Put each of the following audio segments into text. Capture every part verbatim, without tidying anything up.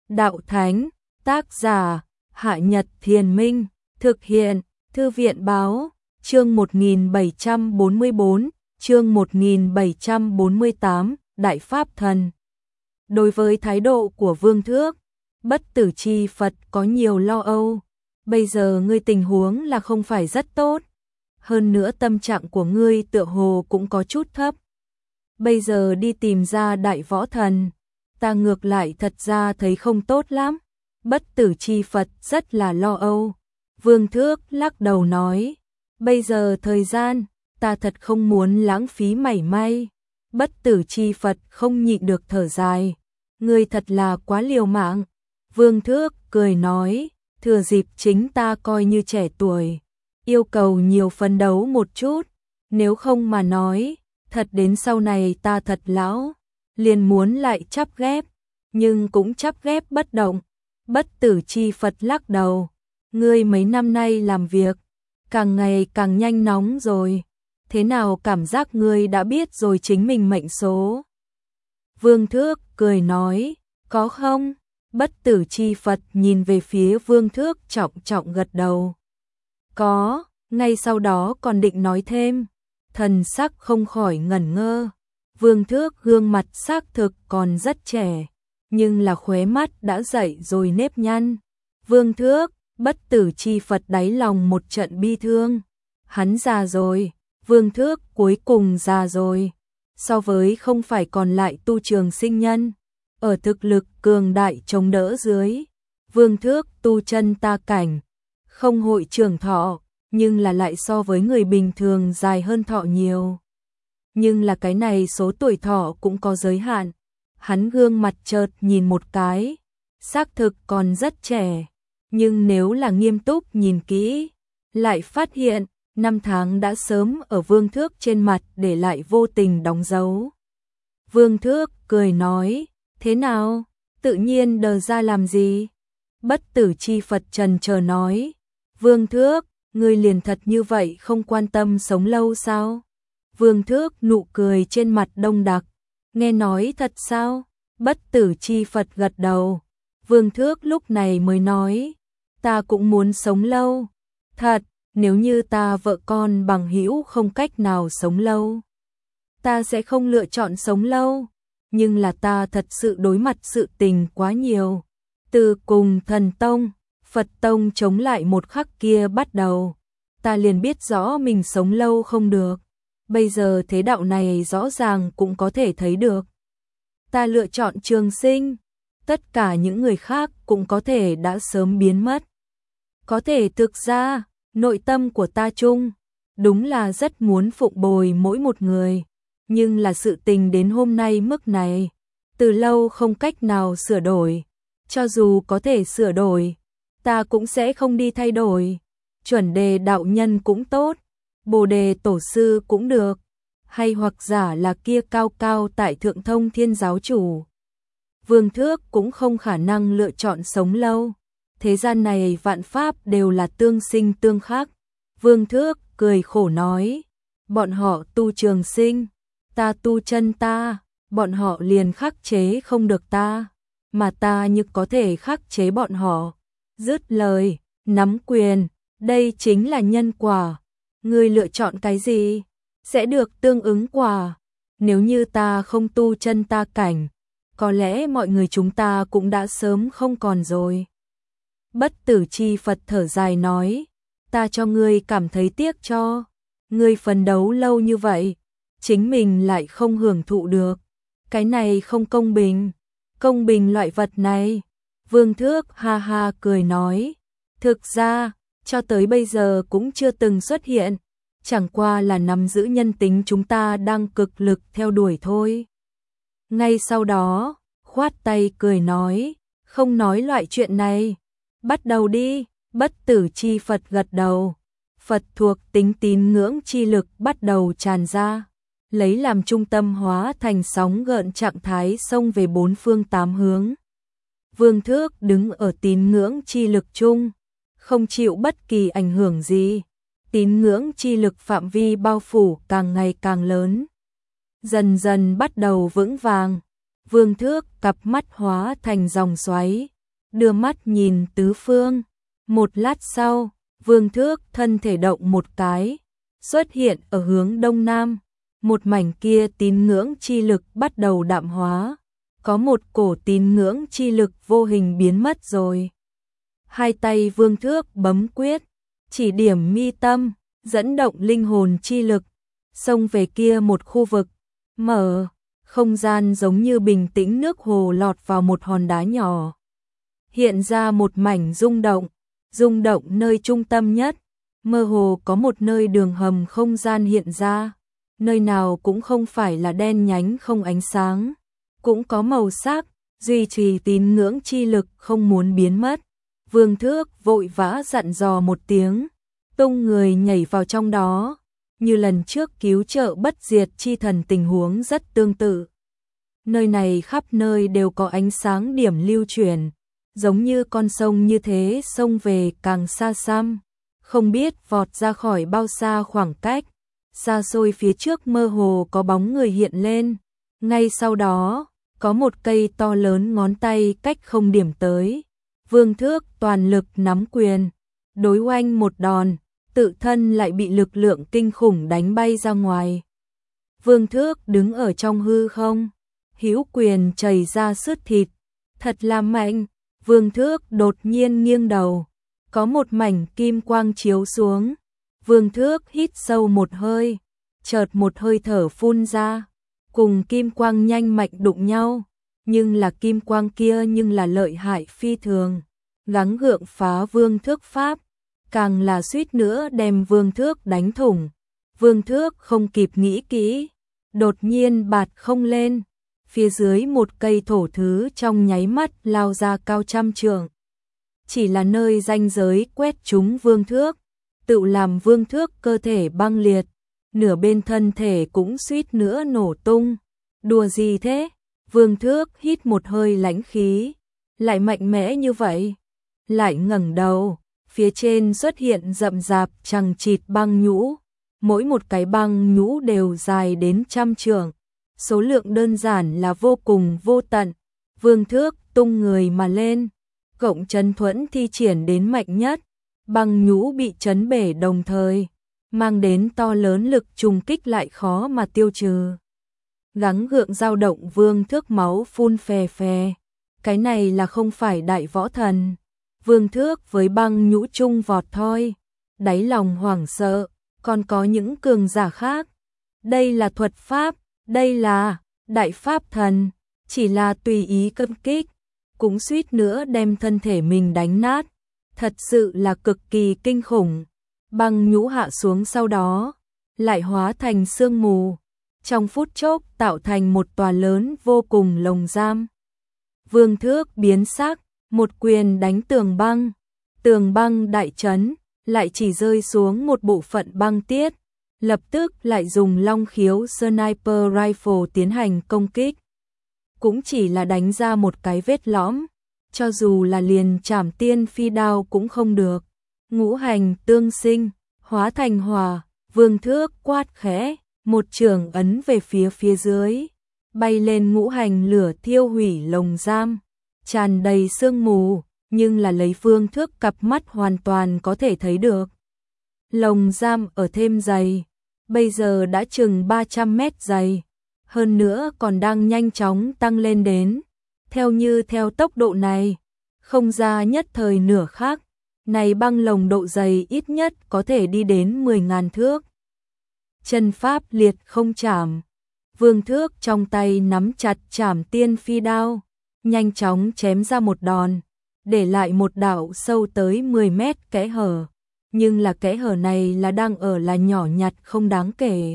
đạo thánh, tác giả, Hạ Nhật Thiền Minh, thực hiện, Thư viện báo, chương một nghìn bảy trăm bốn mươi bốn, chương một nghìn bảy trăm bốn mươi tám, Đại Pháp Thần. Đối với thái độ của Vương Thước, Bất Tử Chi Phật có nhiều lo âu. Bây giờ ngươi tình huống là không phải rất tốt. Hơn nữa tâm trạng của ngươi tựa hồ cũng có chút thấp. Bây giờ đi tìm ra Đại Võ Thần, ta ngược lại thật ra thấy không tốt lắm. Bất Tử Chi Phật rất là lo âu. Vương Thước lắc đầu nói, bây giờ thời gian, ta thật không muốn lãng phí mảy may. Bất Tử Chi Phật không nhịn được thở dài, ngươi thật là quá liều mạng. Vương Thước cười nói, thừa dịp chính ta coi như trẻ tuổi, yêu cầu nhiều phấn đấu một chút, nếu không mà nói, thật đến sau này ta thật lão, liền muốn lại chắp ghép, nhưng cũng chắp ghép bất động. Bất Tử Chi Phật lắc đầu, ngươi mấy năm nay làm việc, càng ngày càng nhanh nóng rồi, thế nào cảm giác ngươi đã biết rồi chính mình mệnh số? Vương Thước cười nói, có không? Bất Tử Chi Phật nhìn về phía Vương Thước trọng trọng gật đầu. Có, ngay sau đó còn định nói thêm, thần sắc không khỏi ngẩn ngơ. Vương Thước gương mặt xác thực còn rất trẻ, nhưng là khóe mắt đã dậy rồi nếp nhăn. Vương Thước, Bất Tử Chi Phật đáy lòng một trận bi thương. Hắn già rồi, Vương Thước cuối cùng già rồi. So với không phải còn lại tu trường sinh nhân, ở thực lực cường đại chống đỡ dưới, Vương Thước tu chân ta cảnh, không hội trường thọ, nhưng là lại so với người bình thường dài hơn thọ nhiều. Nhưng là cái này số tuổi thọ cũng có giới hạn. Hắn gương mặt chợt nhìn một cái, xác thực còn rất trẻ, nhưng nếu là nghiêm túc nhìn kỹ, lại phát hiện năm tháng đã sớm ở Vương Thước trên mặt để lại vô tình đóng dấu. Vương Thước cười nói, thế nào, tự nhiên đờ ra làm gì? Bất Tử Chi Phật trần chờ nói, Vương Thước, ngươi liền thật như vậy không quan tâm sống lâu sao? Vương Thước nụ cười trên mặt đông đặc, nghe nói thật sao? Bất Tử Chi Phật gật đầu. Vương Thước lúc này mới nói, ta cũng muốn sống lâu. Thật, nếu như ta vợ con bằng hữu không cách nào sống lâu, ta sẽ không lựa chọn sống lâu. Nhưng là ta thật sự đối mặt sự tình quá nhiều. Từ cùng Thần Tông, Phật Tông chống lại một khắc kia bắt đầu, ta liền biết rõ mình sống lâu không được. Bây giờ thế đạo này rõ ràng cũng có thể thấy được. Ta lựa chọn trường sinh, tất cả những người khác cũng có thể đã sớm biến mất. Có thể thực ra, nội tâm của ta chung, đúng là rất muốn phụng bồi mỗi một người. Nhưng là sự tình đến hôm nay mức này, từ lâu không cách nào sửa đổi. Cho dù có thể sửa đổi, ta cũng sẽ không đi thay đổi. Chuẩn Đề đạo nhân cũng tốt, Bồ Đề tổ sư cũng được, hay hoặc giả là kia cao cao tại Thượng Thông Thiên giáo chủ. Vương Thước cũng không khả năng lựa chọn sống lâu. Thế gian này vạn pháp đều là tương sinh tương khắc. Vương Thước cười khổ nói, bọn họ tu trường sinh, ta tu chân ta, bọn họ liền khắc chế không được ta, mà ta như có thể khắc chế bọn họ. Dứt lời, nắm quyền, đây chính là nhân quả. Ngươi lựa chọn cái gì, sẽ được tương ứng quả. Nếu như ta không tu chân ta cảnh, có lẽ mọi người chúng ta cũng đã sớm không còn rồi. Bất Tử Chi Phật thở dài nói, ta cho ngươi cảm thấy tiếc cho. Ngươi phấn đấu lâu như vậy, chính mình lại không hưởng thụ được. Cái này không công bình. Công bình loại vật này. Vương Thước ha ha cười nói, thực ra, cho tới bây giờ cũng chưa từng xuất hiện. Chẳng qua là nắm giữ nhân tính chúng ta đang cực lực theo đuổi thôi. Ngay sau đó, khoát tay cười nói, không nói loại chuyện này. Bắt đầu đi. Bất Tử Chi Phật gật đầu. Phật thuộc tính tín ngưỡng chi lực bắt đầu tràn ra, lấy làm trung tâm hóa thành sóng gợn trạng thái xông về bốn phương tám hướng. Vương Thước đứng ở tín ngưỡng chi lực chung, không chịu bất kỳ ảnh hưởng gì. Tín ngưỡng chi lực phạm vi bao phủ càng ngày càng lớn, dần dần bắt đầu vững vàng. Vương Thước cặp mắt hóa thành dòng xoáy, đưa mắt nhìn tứ phương. Một lát sau, Vương Thước thân thể động một cái, xuất hiện ở hướng đông nam. Một mảnh kia tín ngưỡng chi lực bắt đầu đạm hóa, có một cổ tín ngưỡng chi lực vô hình biến mất rồi. Hai tay Vương Thước bấm quyết, chỉ điểm mi tâm, dẫn động linh hồn chi lực, xông về kia một khu vực, mở, không gian giống như bình tĩnh nước hồ lọt vào một hòn đá nhỏ. Hiện ra một mảnh rung động, rung động nơi trung tâm nhất, mơ hồ có một nơi đường hầm không gian hiện ra, nơi nào cũng không phải là đen nhánh không ánh sáng, cũng có màu sắc, duy trì tín ngưỡng chi lực không muốn biến mất. Vương Thước vội vã dặn dò một tiếng, tung người nhảy vào trong đó, như lần trước cứu trợ bất diệt chi thần tình huống rất tương tự. Nơi này khắp nơi đều có ánh sáng điểm lưu chuyển, giống như con sông như thế sông về càng xa xăm, không biết vọt ra khỏi bao xa khoảng cách, xa xôi phía trước mơ hồ có bóng người hiện lên, ngay sau đó, có một cây to lớn ngón tay cách không điểm tới. Vương Thước toàn lực nắm quyền, đối oanh một đòn, tự thân lại bị lực lượng kinh khủng đánh bay ra ngoài. Vương Thước đứng ở trong hư không, hữu quyền chảy ra sứt thịt, thật là mạnh. Vương Thước đột nhiên nghiêng đầu, có một mảnh kim quang chiếu xuống. Vương Thước hít sâu một hơi, chợt một hơi thở phun ra, cùng kim quang nhanh mạnh đụng nhau, nhưng là kim quang kia nhưng là lợi hại phi thường, gắng gượng phá Vương Thước pháp, càng là suýt nữa đem Vương Thước đánh thủng. Vương Thước không kịp nghĩ kỹ, đột nhiên bạt không lên, phía dưới một cây thổ thứ trong nháy mắt lao ra cao trăm trượng. Chỉ là nơi ranh giới quét trúng Vương Thước, tự làm Vương Thước cơ thể băng liệt, nửa bên thân thể cũng suýt nữa nổ tung. Đùa gì thế? Vương Thước hít một hơi lãnh khí, lại mạnh mẽ như vậy. Lại ngẩng đầu, phía trên xuất hiện rậm rạp chằng chịt băng nhũ, mỗi một cái băng nhũ đều dài đến trăm trượng, số lượng đơn giản là vô cùng vô tận. Vương Thước tung người mà lên, cộng chấn thuẫn thi triển đến mạnh nhất, băng nhũ bị chấn bể đồng thời, mang đến to lớn lực trùng kích lại khó mà tiêu trừ. Gắng gượng dao động Vương Thước máu phun phè phè, cái này là không phải đại võ thần. Vương Thước với băng nhũ chung vọt thôi, đáy lòng hoảng sợ, còn có những cường giả khác. Đây là thuật pháp, đây là đại pháp thần, chỉ là tùy ý cấm kích, cũng suýt nữa đem thân thể mình đánh nát, thật sự là cực kỳ kinh khủng. Băng nhũ hạ xuống sau đó, lại hóa thành sương mù, trong phút chốc tạo thành một tòa lớn vô cùng lồng giam. Vương Thước biến sắc, một quyền đánh tường băng, tường băng đại chấn, lại chỉ rơi xuống một bộ phận băng tiết, lập tức lại dùng long khiếu sniper rifle tiến hành công kích. Cũng chỉ là đánh ra một cái vết lõm, cho dù là liền trảm tiên phi đao cũng không được. Ngũ hành tương sinh, hóa thành hòa, Vương Thước quát khẽ, một trường ấn về phía phía dưới, bay lên ngũ hành lửa thiêu hủy lồng giam, tràn đầy sương mù, nhưng là lấy Vương Thước cặp mắt hoàn toàn có thể thấy được. Lồng giam ở thêm dày, bây giờ đã chừng ba trăm mét dày, hơn nữa còn đang nhanh chóng tăng lên đến. Theo như theo tốc độ này, không ra nhất thời nửa khắc, này băng lồng độ dày ít nhất có thể đi đến mười ngàn thước. Chân pháp liệt không chạm, Vương Thước trong tay nắm chặt trảm tiên phi đao, nhanh chóng chém ra một đòn, để lại một đạo sâu tới mười mét kẽ hở, nhưng là kẽ hở này là đang ở là nhỏ nhặt không đáng kể.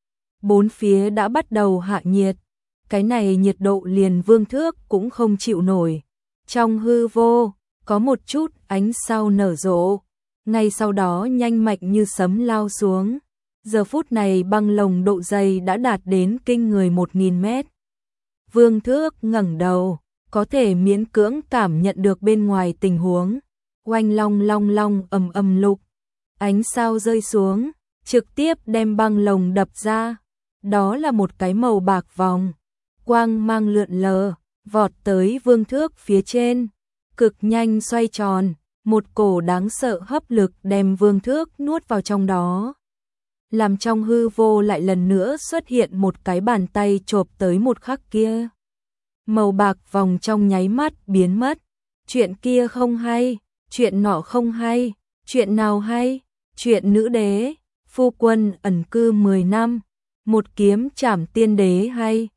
Bốn phía đã bắt đầu hạ nhiệt, cái này nhiệt độ liền Vương Thước cũng không chịu nổi. Trong hư vô, có một chút ánh sao nở rộ, ngay sau đó nhanh mạnh như sấm lao xuống. Giờ phút này băng lồng độ dày đã đạt đến kinh người một nghìn mét. Vương Thước ngẩng đầu, có thể miễn cưỡng cảm nhận được bên ngoài tình huống. Oanh long long long ầm ầm lục, ánh sao rơi xuống, trực tiếp đem băng lồng đập ra. Đó là một cái màu bạc vòng, quang mang lượn lờ, vọt tới Vương Thước phía trên. cực nhanh xoay tròn, một cổ đáng sợ hấp lực đem Vương Thước nuốt vào trong đó. Làm trong hư vô lại lần nữa xuất hiện một cái bàn tay chộp tới một khắc kia. Màu bạc vòng trong nháy mắt biến mất. Chuyện kia không hay, chuyện nọ không hay, chuyện nào hay, chuyện nữ đế, phu quân ẩn cư mười năm, một kiếm trảm tiên đế hay.